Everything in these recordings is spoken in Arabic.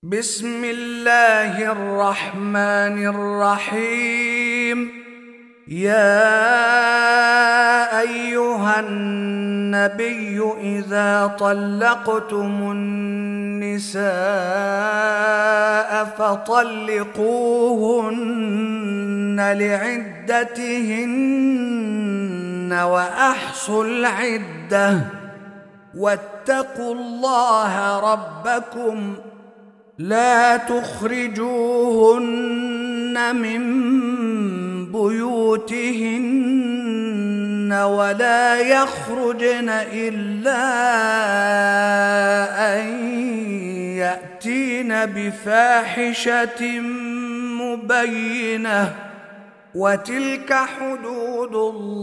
بسم الله الرحمن الرحيم. يا أيها النبي إذا طلقتم النساء فطلقوهن لعدتهن وأحصوا العدة واتقوا الله ربكم لا تخرجوهن من بيوتهن ولا يخرجن إلا أن يأتين بفاحشة مبينة وتلك حدود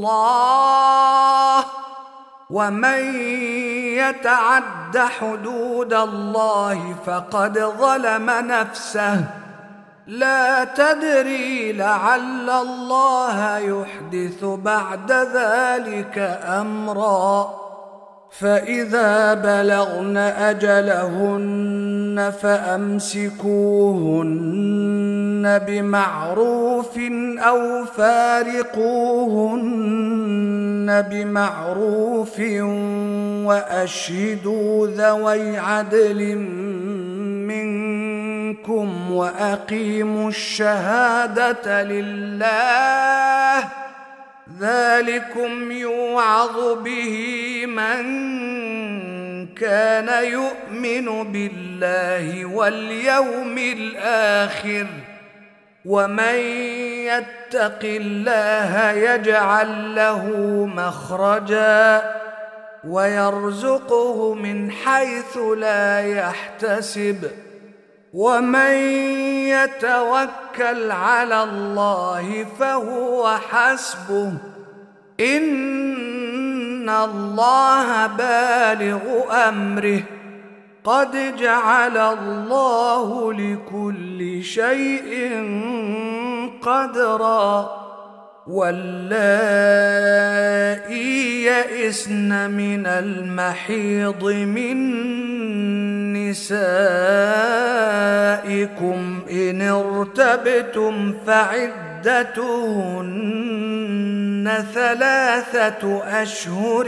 الله ومن يتعد حدود الله فقد ظلم نفسه لا تدري لعل الله يحدث بعد ذلك أمرا. فإذا بلغن أجلهن فأمسكوهن بمعروف أو فارقوهن بمعروف وأشهدوا ذوي عدل منكم وأقيموا الشهادة لله ذلكم يوعظ به من كان يؤمن بالله واليوم الآخر ومن يتق الله يجعل له مخرجا ويرزقه من حيث لا يحتسب ومن يتوكل على الله فهو حسبه إن الله بالغ أمره قد جعل الله لكل شيء قدرا. واللائي يئسن من المحيض من نسائكم إن ارتبتم فعدتهن 3 أشهر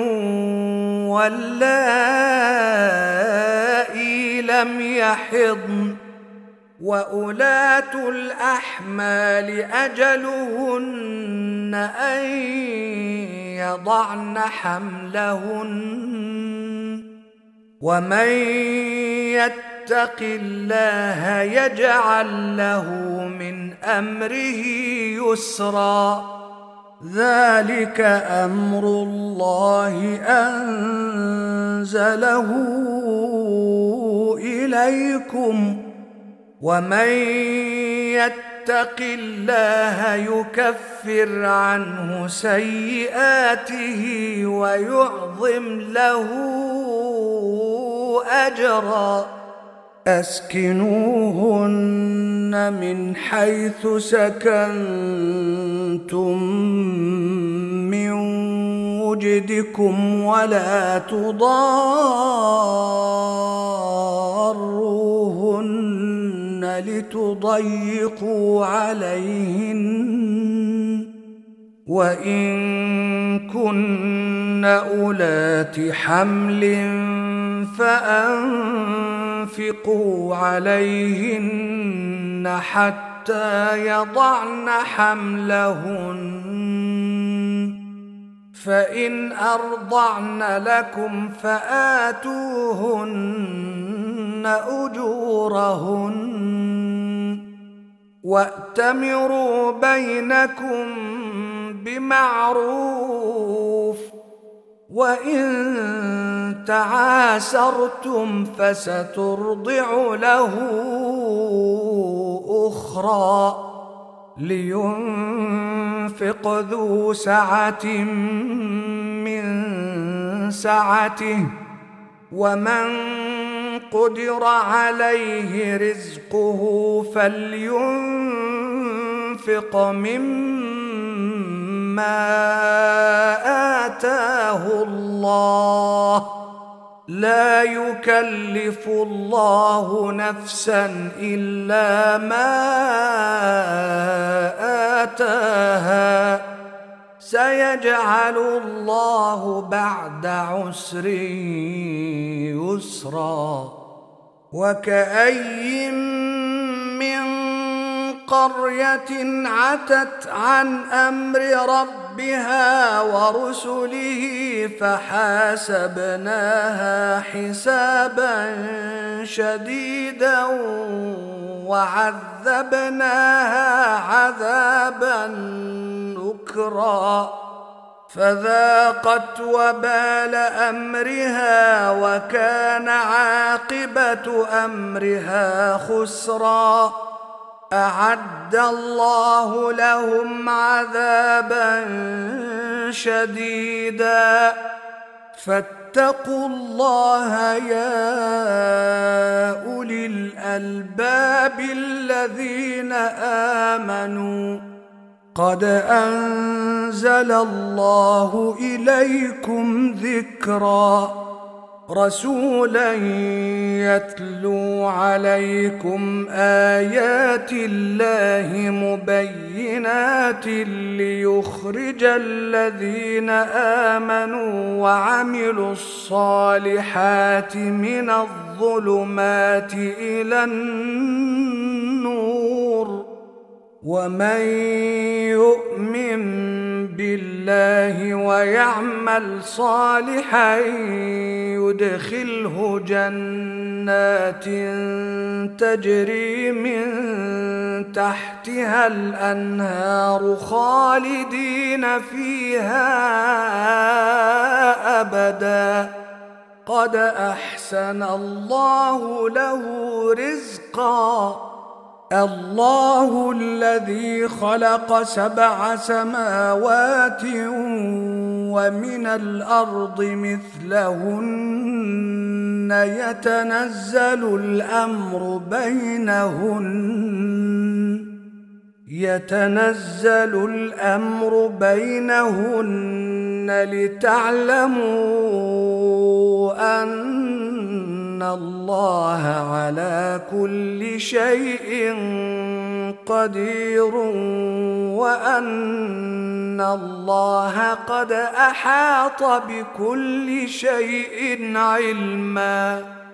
واللائي لم يحضن وأولاة الأحمال أجلهن أن يضعن حملهن ومن يتق الله يجعل له من أمره يسرا. ذلك أمر الله أنزله إليكم ومن يتق الله يكفر عنه سيئاته ويعظم له أجرا. أسكنوهن من حيث سكنتم من وجدكم ولا تضاروهن لتضيقوا عليهن وإن كن أولات حمل فأنفقوا عليهن حتى يضعن حملهن فإن أرضعن لكم فآتوهن أجورهن وأتمروا بينكم بمعروف وإن تعاسرتم فسترضع له أخرى لينفق ذو سعة من سعته ومن قدر عليه رزقه فلينفق مما آتاه الله لا يكلف الله نفسا إلا ما آتاها سيجعل الله بعد عسر يسرا وكأي من قرية عتت عن أمر ربها ورسله فحاسبناها حسابا شديدا وعذبناها عذابا نكرا فذاقت وبال أمرها وكان عاقبة أمرها خسرا أعد الله لهم عذابا شديدا فاتقوا الله يا أولي الألباب الذين آمنوا قد أنزل الله إليكم ذكرا رسولا يتلو عليكم آيات الله مبينات ليخرج الذين آمنوا وعملوا الصالحات من الظلمات إلى النور ومن يؤمن بالله ويعمل صالحا يدخله جنات تجري من تحتها الأنهار خالدين فيها أبدا قد أحسن الله له رزقا الله الذي خلق 7 سماوات ومن الأرض مثلهن يتنزل الأمر بينهن لتعلموا أن الله على كل شيء قدير وأن الله قد أحاط بكل شيء علما